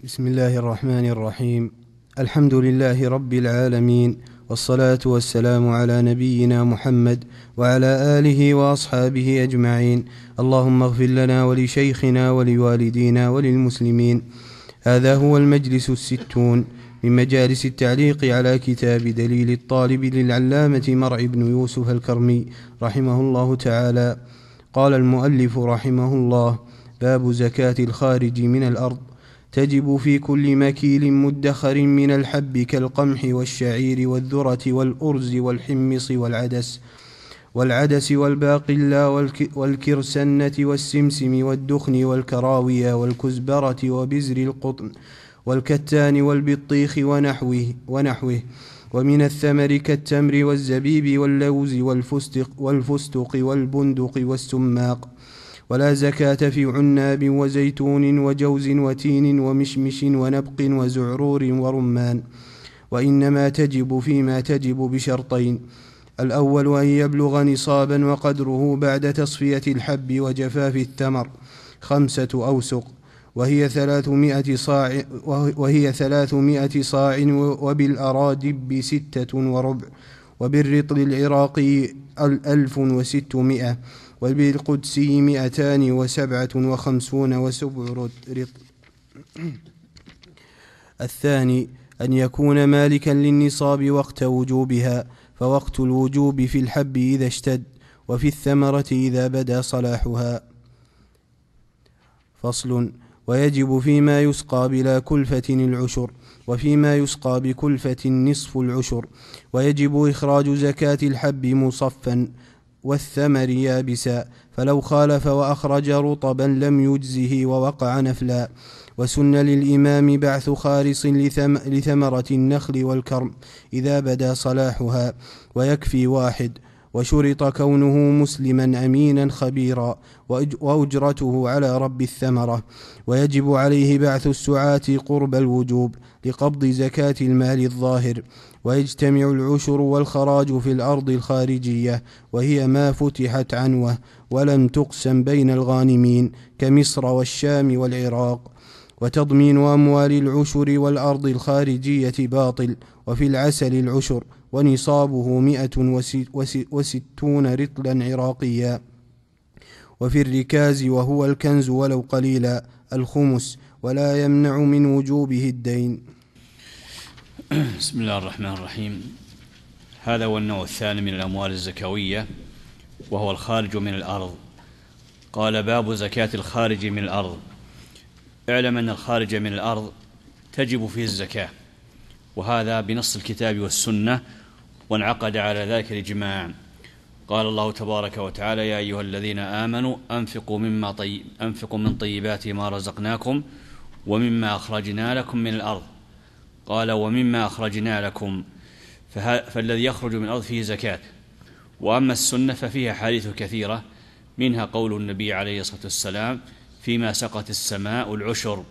بسم الله الرحمن الرحيم. الحمد لله رب العالمين، والصلاة والسلام على نبينا محمد وعلى آله وأصحابه أجمعين. اللهم اغفر لنا ولشيخنا ولوالدينا وللمسلمين. هذا هو المجلس 60 من مجالس التعليق على كتاب دليل الطالب للعلامة مرعي بن يوسف الكرمي رحمه الله تعالى. قال المؤلف رحمه الله: باب زكاة الخارج من الأرض. تجب في كل مكيل مدخر من الحب كالقمح والشعير والذرة والأرز والحمص والعدس والباقلا والكرسنة والسمسم والدخن والكراوية والكزبرة وبزر القطن والكتان والبطيخ ونحوه ومن الثمر كالتمر والزبيب واللوز والفستق والبندق والسماق. ولا زكاة في عناب وزيتون وجوز وتين ومشمش ونبق وزعرور ورمان، وإنما تجب فيما تجب بشرطين: الأول أن يبلغ نصابا وقدره بعد تصفية الحب وجفاف الثمر 5 أوسق، وهي 300 صاع، وبالأرادب 6 وربع، وبالرطل العراقي 1600، وبالقدسي 257 وسبع رطل. الثاني أن يكون مالكا للنصاب وقت وجوبها، فوقت الوجوب في الحب إذا اشتد، وفي الثمرة إذا بدا صلاحها. فصل: ويجب فيما يسقى بلا كلفة العشر، وفيما يسقى بكلفة نصف العشر. ويجب إخراج زكاة الحب مصفا والثمر يابسا، فلو خالف وأخرج رطبا لم يجزه ووقع نفلا. وسن للإمام بعث خارص لثمرة النخل والكرم إذا بدا صلاحها، ويكفي واحد. وشرط كونه مسلما أمينا خبيرا، وأجرته على رب الثمرة. ويجب عليه بعث السعاة قرب الوجوب لقبض زكاة المال الظاهر. ويجتمع العشر والخراج في الأرض الخارجية، وهي ما فتحت عنوة ولم تقسم بين الغانمين كمصر والشام والعراق. وتضمين أموال العشر والأرض الخارجية باطل. وفي العسل العشر، ونصابه 160 رطلا عراقيا. وفي الركاز، وهو الكنز ولو قليلا، الخمس، ولا يمنع من وجوبه الدين. بسم الله الرحمن الرحيم. هذا هو النوع الثاني من الأموال الزكوية، وهو الخارج من الأرض. قال: باب زكاة الخارج من الأرض. اعلم أن الخارج من الأرض تجب فيه الزكاة، وهذا بنص الكتاب والسنة، وانعقد على ذلك الإجماع. قال الله تبارك وتعالى: يا أيها الذين آمنوا أنفقوا من طيبات ما رزقناكم ومما أخرجنا لكم من الأرض. قال: ومما أخرجنا لكم، فالذي يخرج من الأرض فيه زكاة. وأما السنة ففيها حديث كثيرة، منها قول النبي عليه الصلاة والسلام: فيما سقت السماء العشر.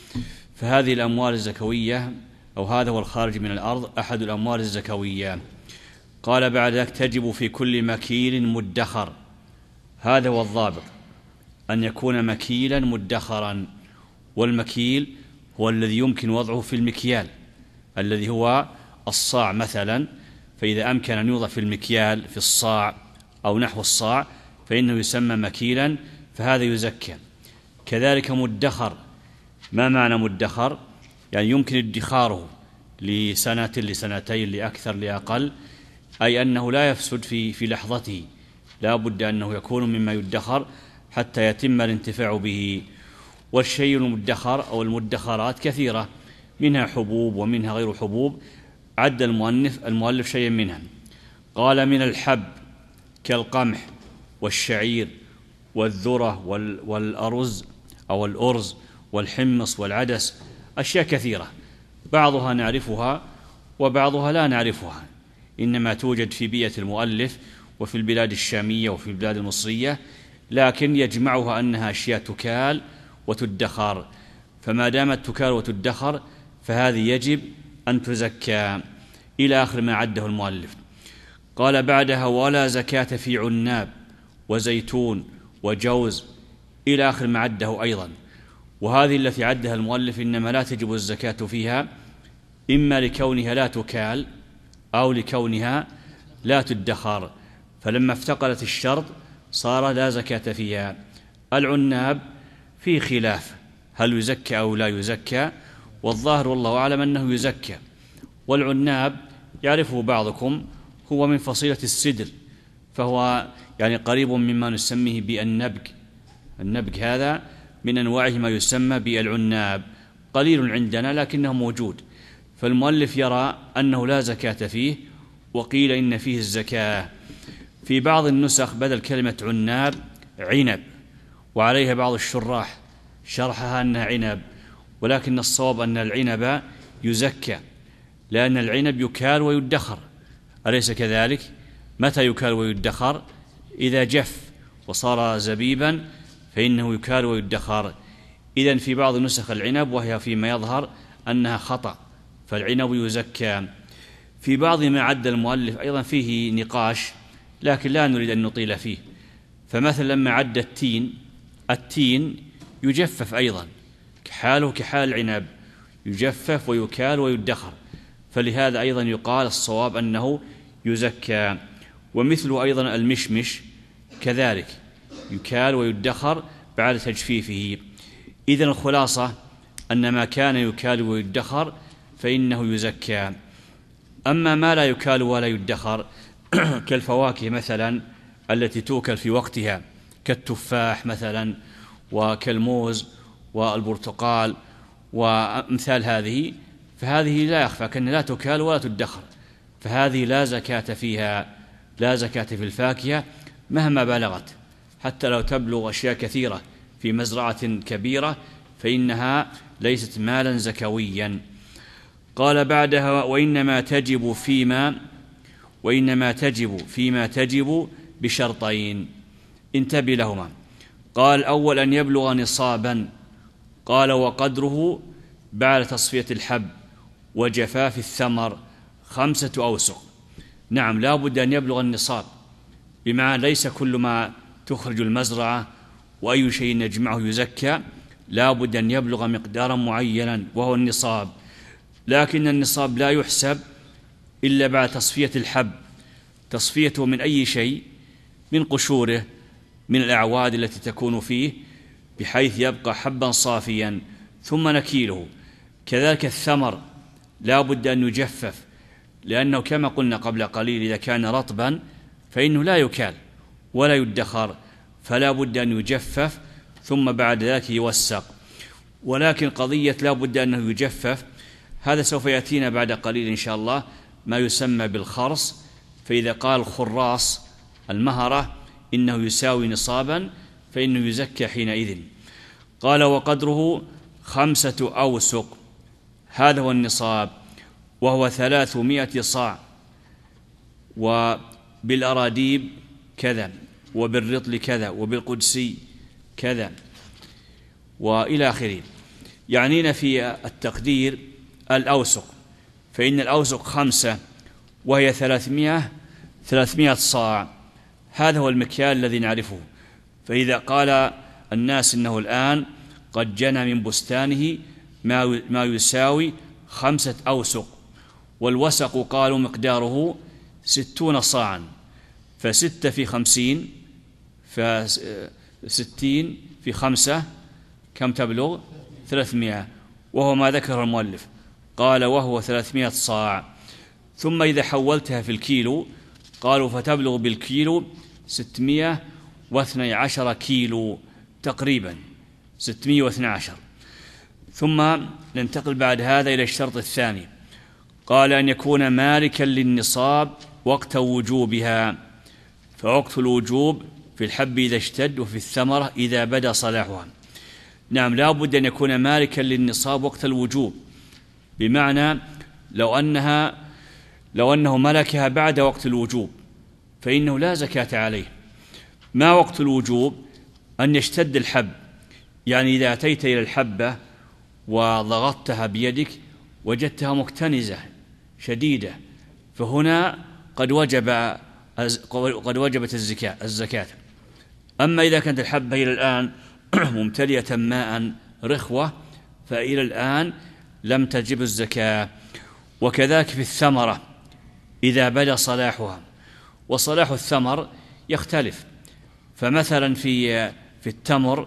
فهذه الأموال الزكوية، أو هذا هو الخارج من الأرض، أحد الأموال الزكوية. قال بعد ذلك: تجب في كل مكيل مدخر. هذا هو الضابط، أن يكون مكيلا مدخرا. والمكيل هو الذي يمكن وضعه في المكيال، الذي هو الصاع مثلا، فإذا أمكن أن يوضع في المكيال في الصاع أو نحو الصاع فإنه يسمى مكيلا، فهذا يزكى. كذلك مدخر. ما معنى مدخر؟ يعني يمكن ادخاره لسنة، لسنتين، لأكثر، لأقل، أي أنه لا يفسد في لحظته، لا بد أنه يكون مما يدخر حتى يتم الانتفاع به. والشيء المدخر أو المدخرات كثيرة، منها حبوب ومنها غير حبوب، عد المؤلف شيئا منها. قال: من الحب كالقمح والشعير والذرة والأرز أو الأرز والحمص والعدس، أشياء كثيرة، بعضها نعرفها وبعضها لا نعرفها، إنما توجد في بيئة المؤلف وفي البلاد الشامية وفي البلاد المصرية، لكن يجمعها أنها أشياء تكال وتدخر. فما دامت تكال وتدخر فهذه يجب أن تزكى، إلى آخر ما عده المؤلف. قال بعدها: ولا زكاة في عناب وزيتون وجوز، إلى آخر ما عده أيضا. وهذه التي عدها المؤلف إنما لا تجب الزكاة فيها إما لكونها لا تكال أو لكونها لا تدخر، فلما افتقرت الشرط صار لا زكاة فيها. العناب في خلاف هل يزكى أو لا يزكى، والظاهر والله أعلم أنه يزكى. والعناب يعرفه بعضكم هو من فصيلة السدر، فهو يعني قريب مما نسميه بالنبق. النبق هذا من أنواعه ما يسمى بالعناب، قليل عندنا لكنه موجود. فالمؤلف يرى أنه لا زكاة فيه، وقيل إن فيه الزكاة. في بعض النسخ بدل كلمة عناب عنب، وعليها بعض الشراح شرحها أنها عنب، ولكن الصواب أن العنب يزكى، لأن العنب يكال ويدخر، أليس كذلك؟ متى يكال ويدخر؟ إذا جف وصار زبيبا فإنه يكال ويدخر. إذن في بعض نسخ العنب، وهي فيما يظهر أنها خطأ، فالعنب يزكى. في بعض ما عد المؤلف أيضا فيه نقاش، لكن لا نريد أن نطيل فيه. فمثلا لما عد التين يجفف أيضا، حاله كحال العنب، يجفف ويكال ويدخر، فلهذا أيضا يقال الصواب أنه يزكى. ومثله أيضا المشمش كذلك يكال ويدخر بعد تجفيفه. إذن الخلاصة أن ما كان يكال ويدخر فإنه يزكى. أما ما لا يكال ولا يدخر كالفواكه مثلا التي توكل في وقتها، كالتفاح مثلا وكالموز والبرتقال وأمثال هذه، فهذه لا يخفى كأنها لا تكال ولا تدخر، فهذه لا زكاة فيها، لا زكاة في الفاكهة مهما بلغت، حتى لو تبلغ أشياء كثيرة في مزرعة كبيرة فإنها ليست مالا زكويا. قال بعدها وإنما تجب تجب بشرطين، انتبه لهما. قال أول أن يبلغ نصابا، قال وقدره بعد تصفية الحب وجفاف الثمر 5 أوسق. نعم، لا بد أن يبلغ النصاب، بمعنى ليس كل ما تخرج المزرعة وأي شيء نجمعه يزكى، لا بد أن يبلغ مقدارا معينا وهو النصاب. لكن النصاب لا يحسب إلا بعد تصفية الحب، تصفيته من أي شيء، من قشوره، من الأعواد التي تكون فيه، بحيث يبقى حبا صافيا، ثم نكيله. كذلك الثمر لا بد أن يجفف، لأنه كما قلنا قبل قليل إذا كان رطبا فإنه لا يكال ولا يدخر، فلا بد أن يجفف ثم بعد ذلك يوسق. ولكن قضية لا بد أنه يجفف هذا سوف يأتينا بعد قليل إن شاء الله، ما يسمى بالخرص. فإذا قال خراص المهرة إنه يساوي نصابا فإنه يزكى حينئذ. قال وقدره 5 أوسق، هذا هو النصاب، وهو 300 صاع، وبالأراديب كذا، وبالرطل كذا، وبالقدسي كذا، وإلى آخره. يعنينا في التقدير الأوسق، فإن الأوسق 5 وهي 300 صاع، هذا هو المكيال الذي نعرفه. فإذا قال الناس إنه الآن قد جنى من بستانه ما يساوي 5 أوسق، والوسق قالوا مقداره 60 صاعا، ف6 في 50 ف60 في 5 كم تبلغ؟ 300، وهو ما ذكر المؤلف، قال وهو 300 صاع. ثم إذا حولتها في الكيلو قالوا فتبلغ بالكيلو 612 كيلو تقريبا، 612. ثم ننتقل بعد هذا إلى الشرط الثاني، قال أن يكون مالكا للنصاب وقت وجوبها، فوقت الوجوب في الحب إذا اشتد، وفي الثمرة إذا بدا صلاحها. نعم، لا بد أن يكون مالكا للنصاب وقت الوجوب، بمعنى لو أنه ملكها بعد وقت الوجوب فإنه لا زكاة عليه. ما وقت الوجوب؟ أن يشتد الحب، يعني إذا أتيت إلى الحبة وضغطتها بيدك وجدتها مكتنزة شديدة، فهنا قد وجبت الزكاة. أما إذا كانت الحبة إلى الآن ممتلئة ماء رخوة فإلى الآن لم تجب الزكاة. وكذلك في الثمرة إذا بدا صلاحها، وصلاح الثمر يختلف، فمثلا في التمر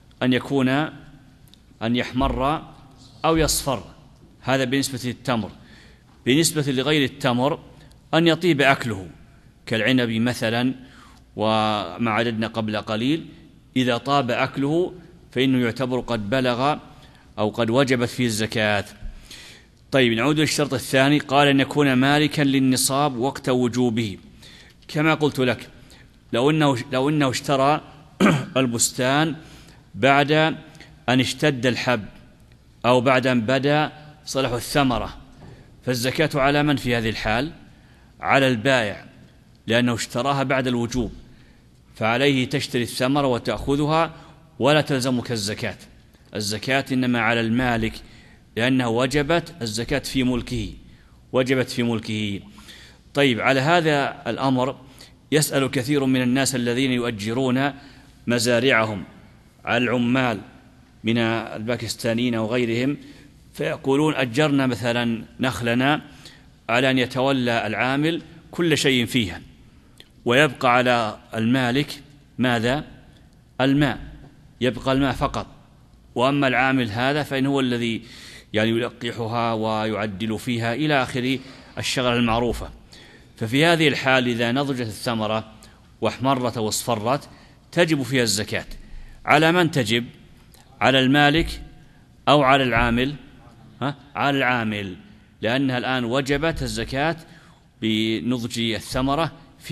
أن يحمر أو يصفر، هذا بالنسبة للتمر. بالنسبة لغير التمر أن يطيب أكله كالعنب مثلا، وما عددنا قبل قليل إذا طاب أكله فإنه يعتبر قد بلغ أو قد وجبت فيه الزكاة. طيب نعود للشرط الثاني، قال أن يكون مالكا للنصاب وقت وجوبه. كما قلت لك لو أنه اشترى البستان بعد أن اشتد الحب أو بعد أن بدا صلاح الثمرة، فالزكاة على من في هذه الحال؟ على البائع، لأنه اشتراها بعد الوجوب، فعليه تشتري الثمرة وتأخذها ولا تلزمك الزكاة. الزكاة إنما على المالك، لأنه وجبت الزكاة في ملكه، وجبت في ملكه. طيب على هذا الأمر يسأل كثير من الناس الذين يؤجرون مزارعهم على العمال من الباكستانيين وغيرهم، فيقولون أجرنا مثلا نخلنا على أن يتولى العامل كل شيء فيها، ويبقى على المالك ماذا؟ الماء، يبقى الماء فقط، وأما العامل هذا فإن هو الذي يلقحها ويعدل فيها إلى آخر الشغلة المعروفة. ففي هذه الحال إذا نضجت الثمرة واحمرت واصفرت تجب فيها الزكاة. على من تجب؟ على المالك أو على العامل؟ على العامل، لأنها الآن وجبت الزكاة بنضج الثمرة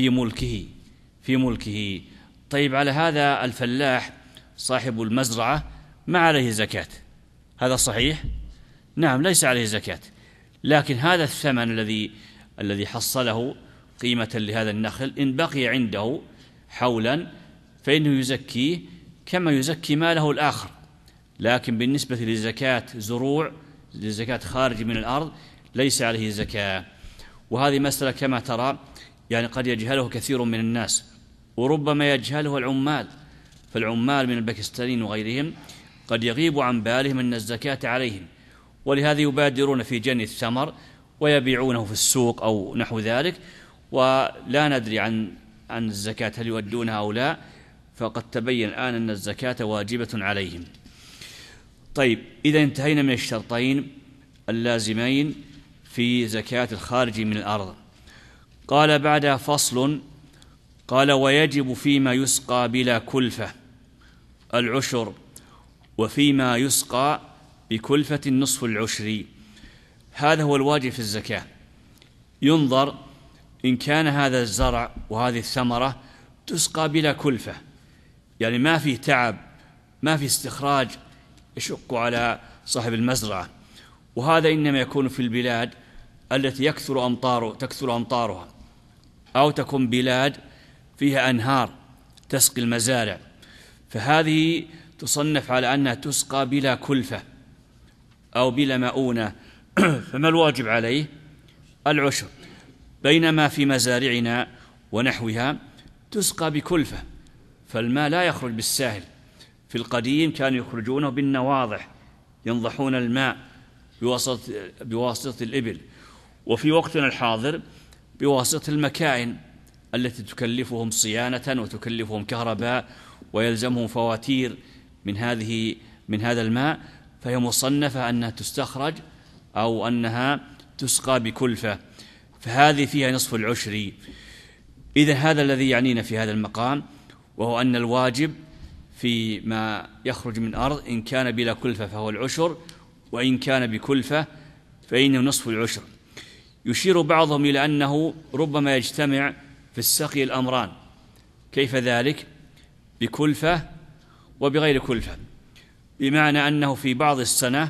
في ملكه. طيب على هذا الفلاح صاحب المزرعة ما عليه زكاة، هذا صحيح؟ نعم ليس عليه زكاة، لكن هذا الثمن الذي حصله قيمة لهذا النخل إن بقي عنده حولا فإنه يزكيه كما يزكي ماله الآخر. لكن بالنسبة لزكاة زروع، لزكاة خارج من الأرض، ليس عليه زكاة. وهذه مسألة كما ترى قد يجهله كثير من الناس، وربما يجهله العمال، فالعمال من الباكستانيين وغيرهم قد يغيب عن بالهم أن الزكاة عليهم، ولهذا يبادرون في جني الثمر ويبيعونه في السوق أو نحو ذلك، ولا ندري عن الزكاة هل يؤدونها أو لا، فقد تبين الآن أن الزكاة واجبة عليهم. طيب إذا انتهينا من الشرطين اللازمين في زكاة الخارج من الأرض. قال بعدها فصل، قال ويجب فيما يسقى بلا كلفة العشر، وفيما يسقى بكلفة نصف العشر. هذا هو الواجب في الزكاة. ينظر إن كان هذا الزرع وهذه الثمرة تسقى بلا كلفة، ما في تعب، ما في استخراج يشق على صاحب المزرعة، وهذا إنما يكون في البلاد التي تكثر أمطارها، أو تكون بلاد فيها أنهار تسقي المزارع، فهذه تصنف على أنها تسقى بلا كلفة أو بلا مؤونة. فما الواجب عليه؟ العشر. بينما في مزارعنا ونحوها تسقى بكلفة، فالماء لا يخرج بالساهل. في القديم كانوا يخرجونه بالنواضح، ينضحون الماء بواسطة الإبل، وفي وقتنا الحاضر بواسطة المكائن التي تكلفهم صيانة وتكلفهم كهرباء ويلزمهم فواتير من هذا الماء، فهي مصنفة أنها تستخرج أو أنها تسقى بكلفة، فهذه فيها نصف العشر. إذا هذا الذي يعنينا في هذا المقام، وهو أن الواجب فيما يخرج من أرض إن كان بلا كلفة فهو العشر، وإن كان بكلفة فإنه نصف العشر. يشير بعضهم إلى أنه ربما يجتمع في السقي الأمران. كيف ذلك؟ بكلفة وبغير كلفة، بمعنى أنه في بعض السنة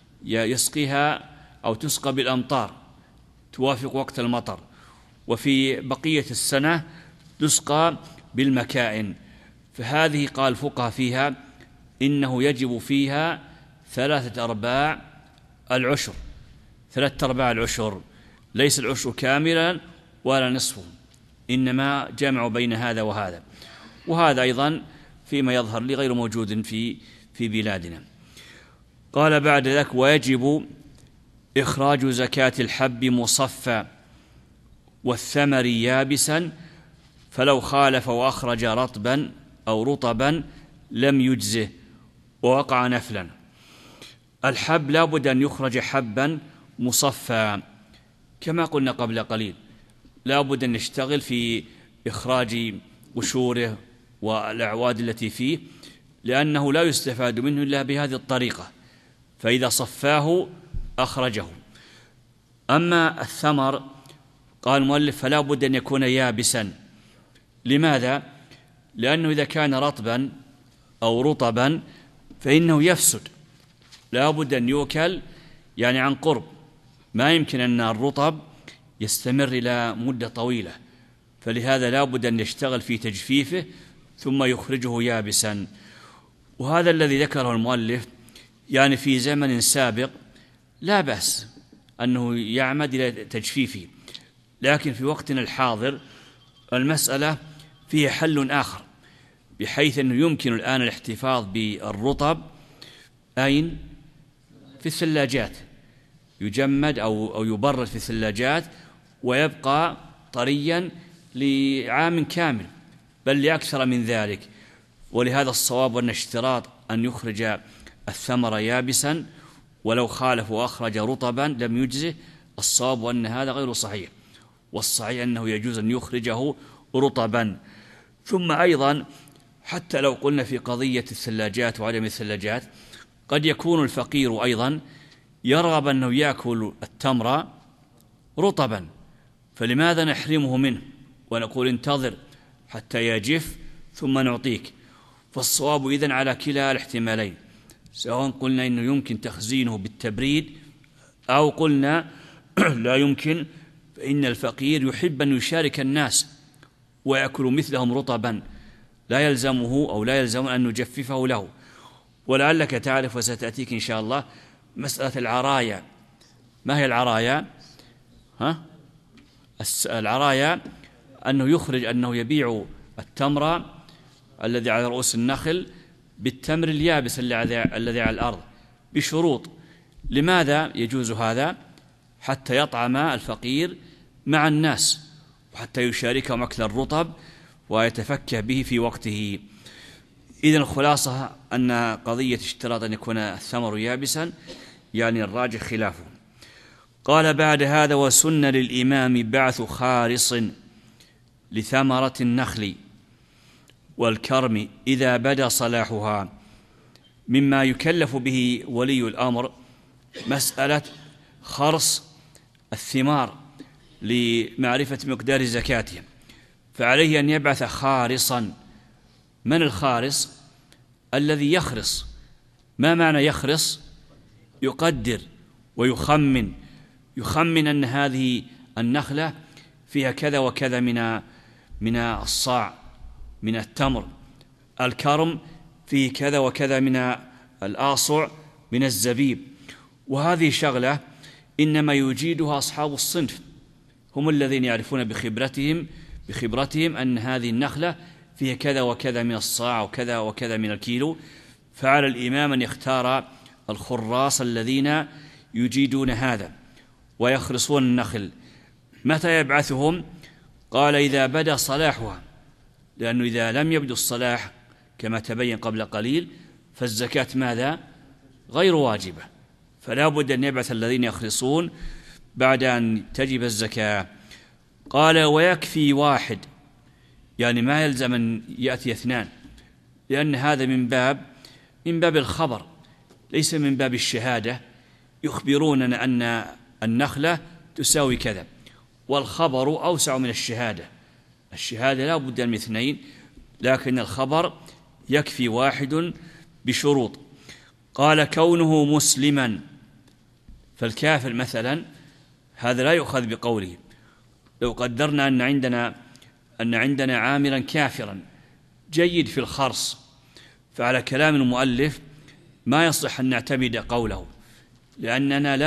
يسقيها أو تسقى بالأمطار توافق وقت المطر، وفي بقية السنة تسقى بالمكائن. فهذه قال الفقهاء فيها إنه يجب فيها 3/4 العشر، 3/4 العشر، ليس العشر كاملا ولا نصفه، إنما جمع بين هذا وهذا. وهذا أيضا فيما يظهر لي غير موجود في بلادنا. قال بعد ذلك: ويجب إخراج زكاة الحب مصفى والثمر يابسا، فلو خالف وأخرج رطبا أو رطبا لم يجزه ووقع نفلا. الحب لا بد أن يخرج حبا مصفى كما قلنا قبل قليل، لا بد أن نشتغل في إخراج قشوره والأعواد التي فيه، لأنه لا يستفاد منه إلا بهذه الطريقة، فإذا صفاه أخرجه. أما الثمر قال المؤلف: فلا بد أن يكون يابسا. لماذا؟ لأنه إذا كان رطبا أو رطبا فإنه يفسد، لا بد أن يؤكل يعني عن قرب، ما يمكن أن الرطب يستمر إلى مدة طويلة، فلهذا لا بد أن يشتغل في تجفيفه ثم يخرجه يابسا. وهذا الذي ذكره المؤلف يعني في زمن سابق لا بأس أنه يعمد إلى تجفيفه، لكن في وقتنا الحاضر المسألة فيها حل آخر، بحيث أنه يمكن الآن الاحتفاظ بالرطب أين؟ في الثلاجات، يجمد أو يبرد في الثلاجات ويبقى طريا لعام كامل بل لأكثر من ذلك. ولهذا الصواب أن اشتراط أن يخرج الثمر يابسا، ولو خالف وأخرج رطبا لم يجزه، الصواب أن هذا غير صحيح، والصحيح أنه يجوز أن يخرجه رطبا. ثم أيضا حتى لو قلنا في قضية الثلاجات وعدم الثلاجات، قد يكون الفقير أيضا يرغب أنه يأكل التمر رطبا، فلماذا نحرمه منه ونقول انتظر حتى يجف ثم نعطيك؟ فالصواب إذن على كلا الاحتمالين، سواء قلنا إنه يمكن تخزينه بالتبريد أو قلنا لا يمكن، فإن الفقير يحب أن يشارك الناس ويأكل مثلهم رطبا، لا يلزمه أو لا يلزم أن نجففه له. ولعلك تعرف وستأتيك إن شاء الله مسألة العرايا. ما هي العرايا؟ العرايا أنه يبيع التمر الذي على رؤوس النخل بالتمر اليابس الذي على الأرض بشروط. لماذا يجوز هذا؟ حتى يطعم الفقير مع الناس وحتى يشاركهم أكل الرطب ويتفكه به في وقته. إذن الخلاصة أن قضية اشتراط أن يكون الثمر يابسا يعني الراجح خلافه. قال بعد هذا: وسن للإمام بعث خارص لثمرة النخل والكرم إذا بدا صلاحها. مما يكلف به ولي الأمر مسألة خرص الثمار لمعرفة مقدار زكاتها، فعليه أن يبعث خارصا. من الخارص؟ الذي يخرص. ما معنى يخرص؟ يقدر ويخمن، يخمن أن هذه النخلة فيها كذا وكذا من الصاع من التمر، الكرم فيه كذا وكذا من الآصع من الزبيب. وهذه شغلة إنما يجيدها أصحاب الصنف، هم الذين يعرفون بخبرتهم أن هذه النخلة فيها كذا وكذا من الصاع وكذا وكذا من الكيلو. فعلى الإمام أن يختار الخراص الذين يجيدون هذا ويخرصون النخل. متى يبعثهم؟ قال: إذا بدا صلاحها، لأنه إذا لم يبدو الصلاح كما تبين قبل قليل فالزكاة ماذا؟ غير واجبة، فلا بد أن يبعث الذين يخرصون بعد أن تجب الزكاة. قال: ويكفي واحد، يعني ما يلزم أن يأتي اثنان، لأن هذا من باب الخبر ليس من باب الشهادة. يخبروننا أن النخلة تساوي كذا، والخبر أوسع من الشهادة. الشهادة لا بد من اثنين، لكن الخبر يكفي واحد بشروط. قال: كونه مسلما، فالكافر مثلا هذا لا يؤخذ بقوله. لو قدرنا أن عندنا عاملا كافرا جيد في الخرص، فعلى كلام المؤلف ما يصح أن نعتمد قوله، لأننا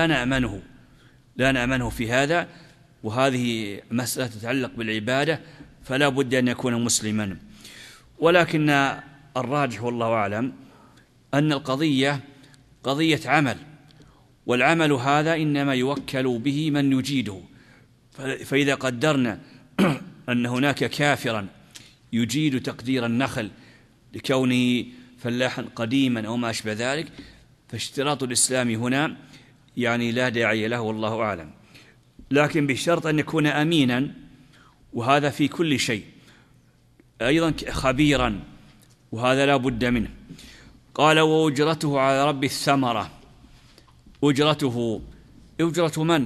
لا نأمنه في هذا، وهذه مسألة تتعلق بالعبادة، فلا بد أن يكون مسلما. ولكن الراجح والله أعلم أن القضية قضية عمل، والعمل هذا إنما يوكل به من يجيده. فإذا قدرنا أن هناك كافرا يجيد تقدير النخل لكونه فلاحا قديما أو ما أشبه ذلك، فاشتراط الإسلام هنا يعني لا داعي له، والله أعلم، لكن بشرط أن يكون أمينا، وهذا في كل شيء، أيضا خبيرا، وهذا لا بد منه. قال وأجرته على رب الثمرة. أجرته أجرة من؟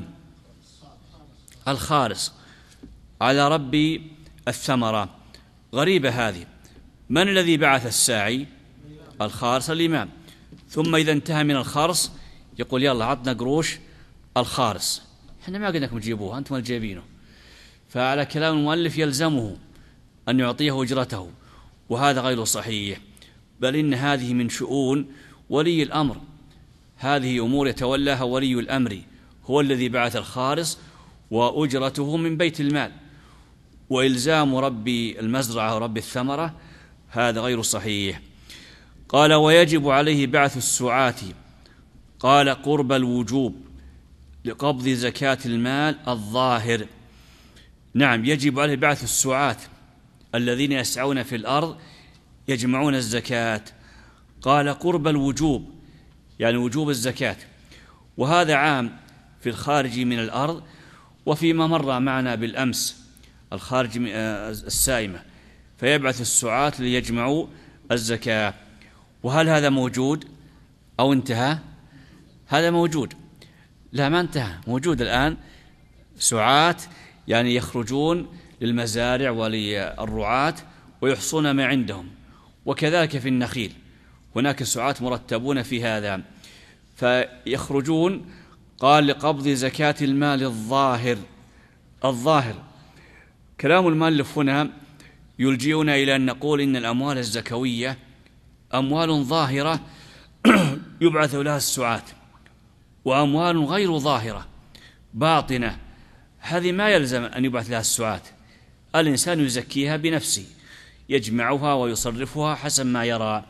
الخارص على رب الثمرة. غريبة هذه، من الذي بعث الساعي؟ الخارص الإمام. ثم إذا انتهى من الخارص يقول يلا عطنا قروش الخارص، احنا ما قلنا لكم تجيبوها، أنتم اللي جايبينه. فعلى كلام المؤلف يلزمه أن يعطيه أجرته، وهذا غير صحيح، بل إن هذه من شؤون ولي الأمر، هذه أمور يتولاها ولي الأمر، هو الذي بعث الخارص، وأجرته من بيت المال. وإلزام رب المزرعة ورب الثمرة هذا غير صحيح. قال ويجب عليه بعث السعاة. قال قرب الوجوب لقبض زكاة المال الظاهر. نعم، يجب عليه بعث السعاة الذين يسعون في الأرض يجمعون الزكاة. قال قرب الوجوب يعني وجوب الزكاة، وهذا عام في الخارج من الأرض، وفيما مر معنا بالأمس الخارج من السائمة، فيبعث السعاة ليجمعوا الزكاة. وهل هذا موجود أو انتهى؟ هذا موجود، لا ما انتهى، موجود الآن سعاة يعني يخرجون للمزارع وللرعاة ويحصون ما عندهم. وكذلك في النخيل هناك سعاة مرتبون في هذا فيخرجون. قال لقبض زكاة المال الظاهر. كلام المؤلف هنا يلجئنا إلى أن نقول إن الأموال الزكوية أموال ظاهرة يبعث لها السعاة، وأموال غير ظاهرة باطنة، هذه ما يلزم أن يبعث لها السعاة، الإنسان يزكيها بنفسه، يجمعها ويصرفها حسب ما يرى.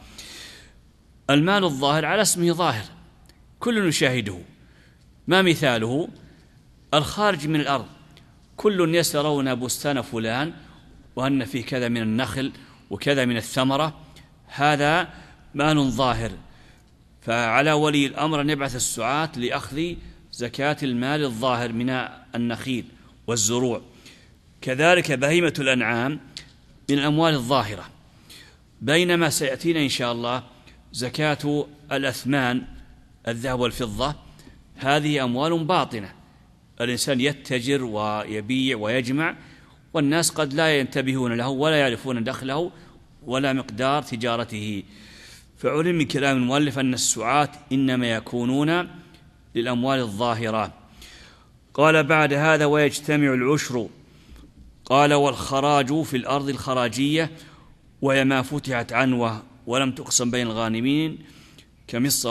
المال الظاهر على اسمه ظاهر، كل يشاهده. ما مثاله؟ الخارج من الأرض، كل يسرون بستان فلان وأن فيه كذا من النخل وكذا من الثمرة، هذا مال ظاهر، فعلى ولي الأمر أن يبعث السعاة لأخذ زكاة المال الظاهر من النخيل والزروع. كذلك بهيمة الأنعام من الأموال الظاهرة، بينما سيأتينا إن شاء الله زكاة الأثمان الذهب والفضة، هذه أموال باطنة، الإنسان يتجر ويبيع ويجمع، والناس قد لا ينتبهون له ولا يعرفون دخله ولا مقدار تجارته. فعلم من كلام المؤلف أن السعاة إنما يكونون للأموال الظاهرة. قال بعد هذا ويجتمع العشر. قال والخراج في الأرض الخراجية، وهي ما فتحت عنوة ولم تقسم بين الغانمين كمصر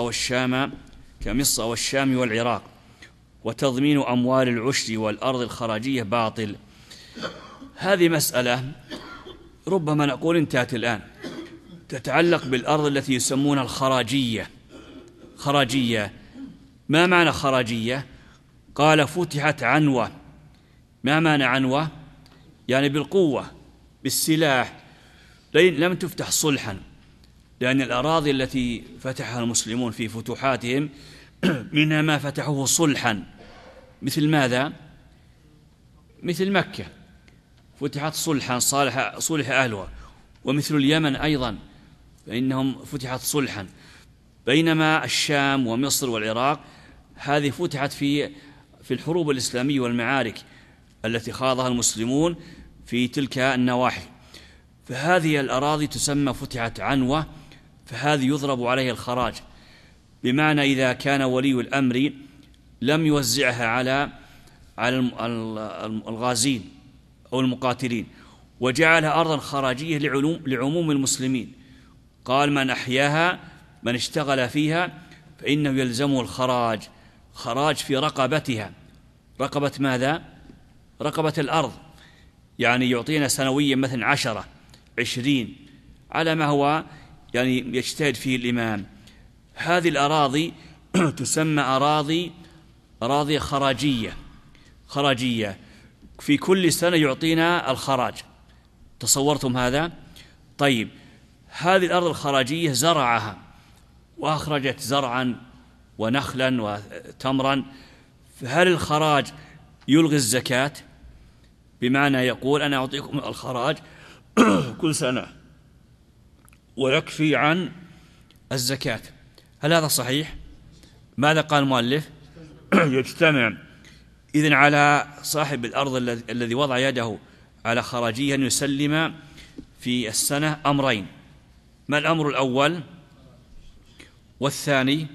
والشام والعراق، وتضمين أموال العشر والأرض الخراجية باطل. هذه مسألة ربما نقول انتهت الآن، تتعلق بالأرض التي يسمونها خراجية. ما معنى خراجية؟ قال فتحت عنوة. ما معنى عنوة؟ يعني بالقوة بالسلاح، لم تفتح صلحا، لأن الأراضي التي فتحها المسلمون في فتوحاتهم منها ما فتحوه صلحا، مثل ماذا؟ مثل مكة فتحت صلحا صلح أهلها، ومثل اليمن أيضا فإنهم فتحت صلحا، بينما الشام ومصر والعراق هذه فتحت في الحروب الإسلامية والمعارك التي خاضها المسلمون في تلك النواحي. فهذه الأراضي تسمى فتحت عنوة، فهذه يضرب عليها الخراج، بمعنى إذا كان ولي الأمر لم يوزعها على الغازين أو المقاتلين وجعلها أرضا خراجية لعموم المسلمين، قال من أحياها من اشتغل فيها فإنه يلزمه الخراج، خراج في رقبتها. رقبة ماذا؟ رقبة الأرض، يعني يعطينا سنويا مثلا 10 20 على ما هو يعني يجتهد فيه الإمام. هذه الأراضي تسمى أراضي خراجية في كل سنة يعطينا الخراج. تصورتم هذا؟ طيب، هذه الأرض الخراجية زرعها وأخرجت زرعا ونخلا وتمرا، فهل الخراج يلغي الزكاة؟ بمعنى يقول أنا أعطيكم الخراج كل سنة ويكفي عن الزكاة. هل هذا صحيح؟ ماذا قال المؤلف؟ يجتمع إذن على صاحب الأرض الذي وضع يده على خراجية أن يسلم في السنة أمرين. ما الأمر الأول والثاني؟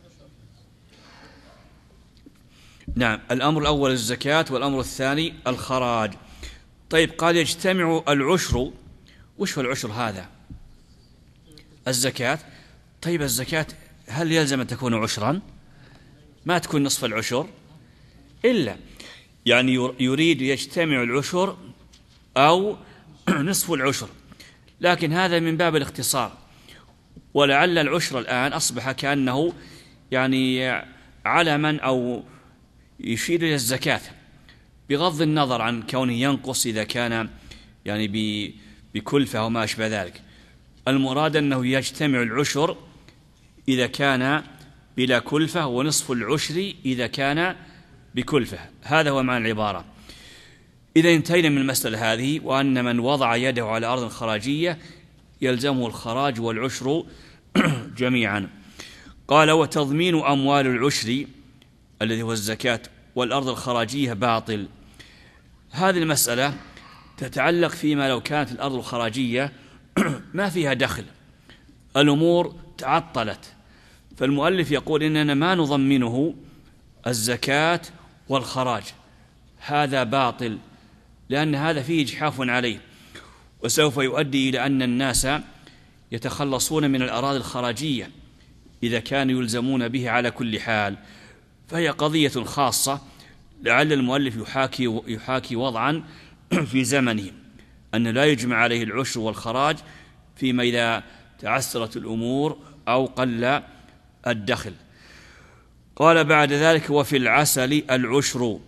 نعم، الأمر الأول الزكاة والأمر الثاني الخراج. طيب، قال يجتمع العشر. وش هو العشر هذا؟ الزكاة. طيب، الزكاة هل يلزم أن تكون عشرا؟ ما تكون نصف العشر إلا يعني يريد يجتمع العشر أو نصف العشر، لكن هذا من باب الاختصار. ولعل العشر الآن أصبح كأنه يعني علما أو يشير إلى الزكاة، بغض النظر عن كونه ينقص إذا كان يعني بكلفة أو ما أشبه ذلك. المراد أنه يجتمع العشر إذا كان بلا كلفة ونصف العشر إذا كان بكلفة. هذا هو معنى العبارة. إذا انتهينا من المسألة هذه، وأن من وضع يده على أرض خراجية يلزمه الخراج والعشر جميعا. قال وتضمين أموال العشر الذي هو الزكاة والأرض الخراجية باطل. هذه المسألة تتعلق فيما لو كانت الأرض الخراجية ما فيها دخل، الأمور تعطلت، فالمؤلف يقول إننا ما نضمنه الزكاة والخراج. هذا باطل، لأن هذا فيه إجحاف عليه، وسوف يؤدي إلى أن الناس يتخلصون من الأراضي الخراجية إذا كانوا يلزمون به على كل حال. فهي قضية خاصة، لعل المؤلف يحاكي وضعا في زمنه أن لا يجمع عليه العشر والخراج فيما إذا تعسرت الأمور أو قل الدخل. قال بعد ذلك وفي العسل العشر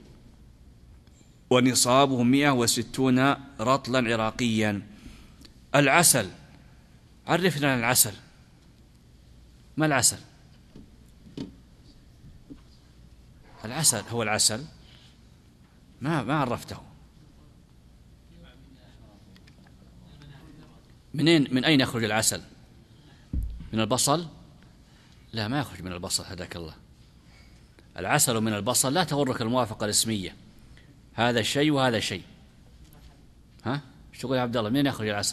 ونصابه 160 رطلا عراقيا. العسل، عرفنا عن العسل. ما العسل؟ العسل هو العسل، ما عرفته. من أين يخرج العسل؟ من البصل؟ لا، ما يخرج من البصل، هداك الله. العسل من البصل، لا تغرك الموافقة الاسمية، هذا شيء وهذا شيء. ها ايش تقول يا عبد الله؟ منين يخرج العسل؟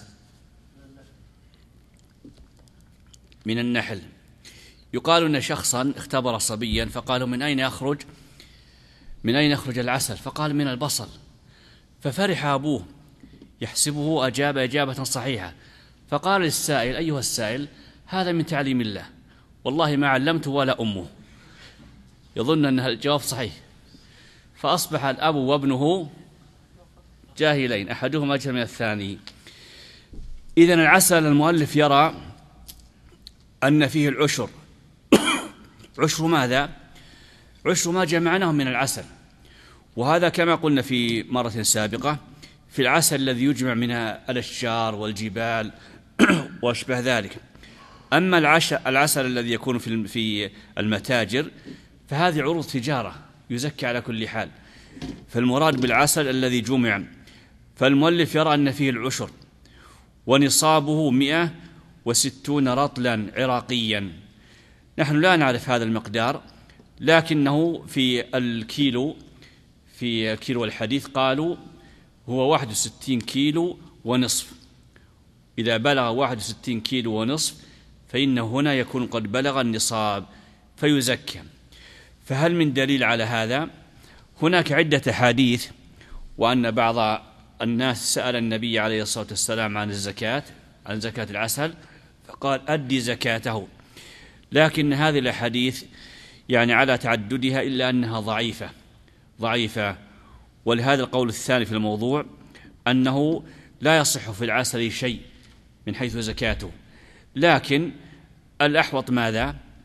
من النحل. يقال ان شخصا اختبر صبيا فقالوا من اين يخرج العسل؟ فقال من البصل، ففرح ابوه يحسبه اجاب اجابه صحيحه، فقال للسائل ايها السائل هذا من تعليم الله، والله ما علمته ولا امه. يظن ان الجواب صحيح، فاصبح الاب وابنه جاهلين، احدهما اجهل من الثاني. اذن العسل المؤلف يرى ان فيه العشر. عشر ماذا؟ عشر ما جمعناه من العسل، وهذا كما قلنا في مرة سابقة في العسل الذي يجمع من الأشجار والجبال وأشبه ذلك. أما العسل الذي يكون في المتاجر فهذه عروض تجارة يزكى على كل حال، فالمراد بالعسل الذي جمع. فالمؤلف يرى أن فيه العشر ونصابه 160 رطلا عراقيا. نحن لا نعرف هذا المقدار، لكنه في الكيلو الحديث قالوا هو 61 كيلو ونصف. إذا بلغ 61 كيلو ونصف فإنه هنا يكون قد بلغ النصاب فيزكى. فهل من دليل على هذا؟ هناك عدة أحاديث، وأن بعض الناس سأل النبي عليه الصلاة والسلام عن زكاة العسل فقال أدي زكاته، لكن هذه الأحاديث يعني على تعددها إلا أنها ضعيفة. ولهذا القول الثاني في الموضوع أنه لا يصح في العسل شيء من حيث زكاته، لكن الأحوط ماذا؟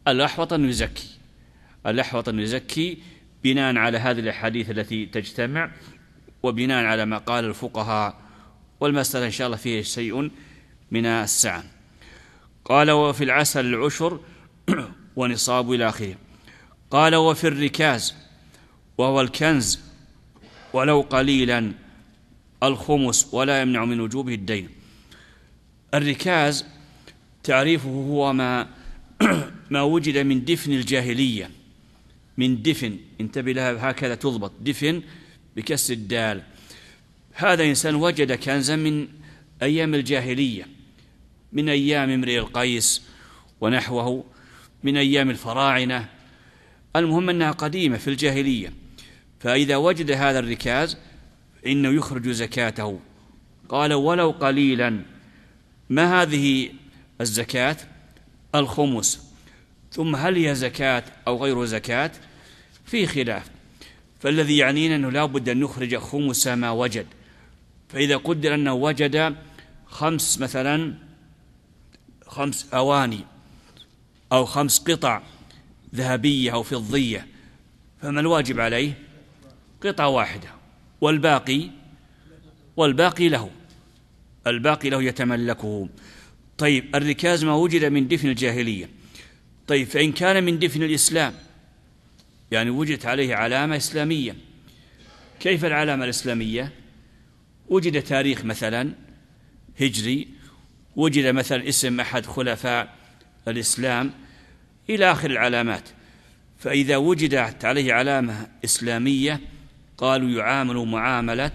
الأحوط أن يزكي، الأحوط أن يزكي بناء على هذه الأحاديث التي تجتمع، وبناء على ما قال الفقهاء، والمسألة إن شاء الله فيها شيء من السعة. قال وفي العسل العشر ونصاب إلى آخره. قال وفي الركاز وهو الكنز ولو قليلا الخمس ولا يمنع من وجوبه الدين. الركاز تعريفه هو ما وجد من دفن الجاهلية، من دفن، انتبه لها هكذا تضبط، دفن بكسر الدال. هذا إنسان وجد كنزا من أيام الجاهلية، من أيام امرئ القيس ونحوه، من أيام الفراعنة، المهم أنها قديمة في الجاهلية. فإذا وجد هذا الركاز إنه يخرج زكاته. قال ولو قليلا. ما هذه الزكاة؟ الخمس. ثم هل هي زكاة أو غير زكاة؟ في خلاف. فالذي يعنينا أنه لا بد أن نخرج خمس ما وجد. فإذا قدر أنه وجد مثلا 5 أواني أو 5 قطع ذهبية أو فضية، فما الواجب عليه؟ قطعة واحدة، والباقي له، الباقي له يتملكه. طيب الركاز ما وجد من دفن الجاهلية. طيب فإن كان من دفن الإسلام، يعني وجدت عليه علامة إسلامية، كيف العلامة الإسلامية؟ وجد تاريخ مثلا هجري، وجد مثلا اسم أحد خلفاء الإسلام إلى آخر العلامات. فإذا وجدت عليه علامة إسلامية قالوا يعامل معاملة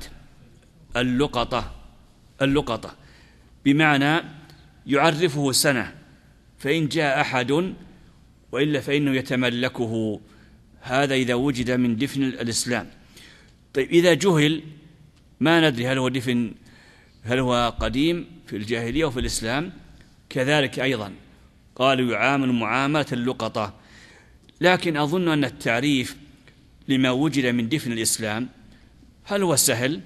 اللقطة، بمعنى يعرفه سنة، فإن جاء أحد وإلا فإنه يتملكه. هذا إذا وجد من دفن الإسلام. طيب إذا جهل ما ندري هل هو قديم في الجاهلية وفي الإسلام، كذلك أيضا قالوا يعامل معاملة اللقطة. لكن أظن أن التعريف لما وجد من دفن الإسلام هل هو سهل؟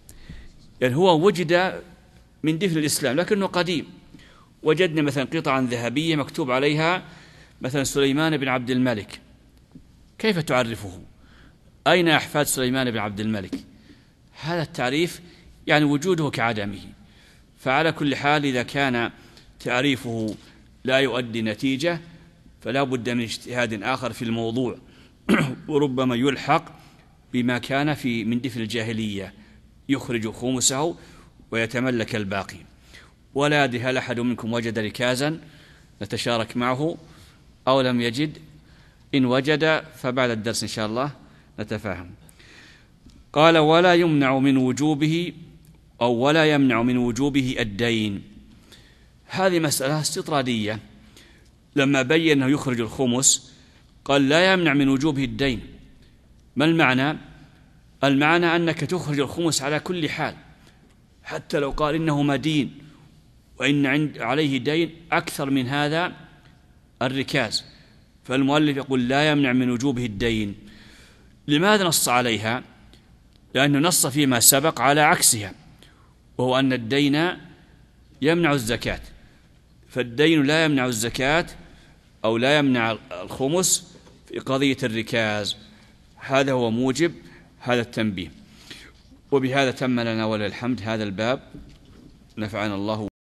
يعني هو وجد من دفن الإسلام لكنه قديم. وجدنا مثلا قطعا ذهبية مكتوب عليها مثلا سليمان بن عبد الملك، كيف تعرفه؟ أين أحفاد سليمان بن عبد الملك؟ هذا التعريف يعني وجوده كعدمه. فعلى كل حال إذا كان تعريفه لا يؤدي نتيجة فلا بد من اجتهاد آخر في الموضوع وربما يلحق بما كان من دفن الجاهلية، يخرج خمسه ويتملك الباقي. ولا أدري هل أحد منكم وجد ركازا نتشارك معه أو لم يجد؟ إن وجد فبعد الدرس إن شاء الله نتفاهم. قال ولا يمنع من وجوبه أو ولا يمنع من وجوبه الدين. هذه مسألة استطرادية. لما بين أنه يخرج الخمس قال لا يمنع من وجوبه الدين. ما المعنى؟ المعنى أنك تخرج الخمس على كل حال، حتى لو قال إنه مدين وإن عليه دين أكثر من هذا الركاز، فالمؤلف يقول لا يمنع من وجوبه الدين. لماذا نص عليها؟ لأنه نص فيما سبق على عكسها، وهو أن الدين يمنع الزكاة، فالدين لا يمنع الزكاة أو لا يمنع الخمس في قضية الركاز. هذا هو موجب هذا التنبيه. وبهذا تم لنا ولله الحمد هذا الباب، نفعنا الله.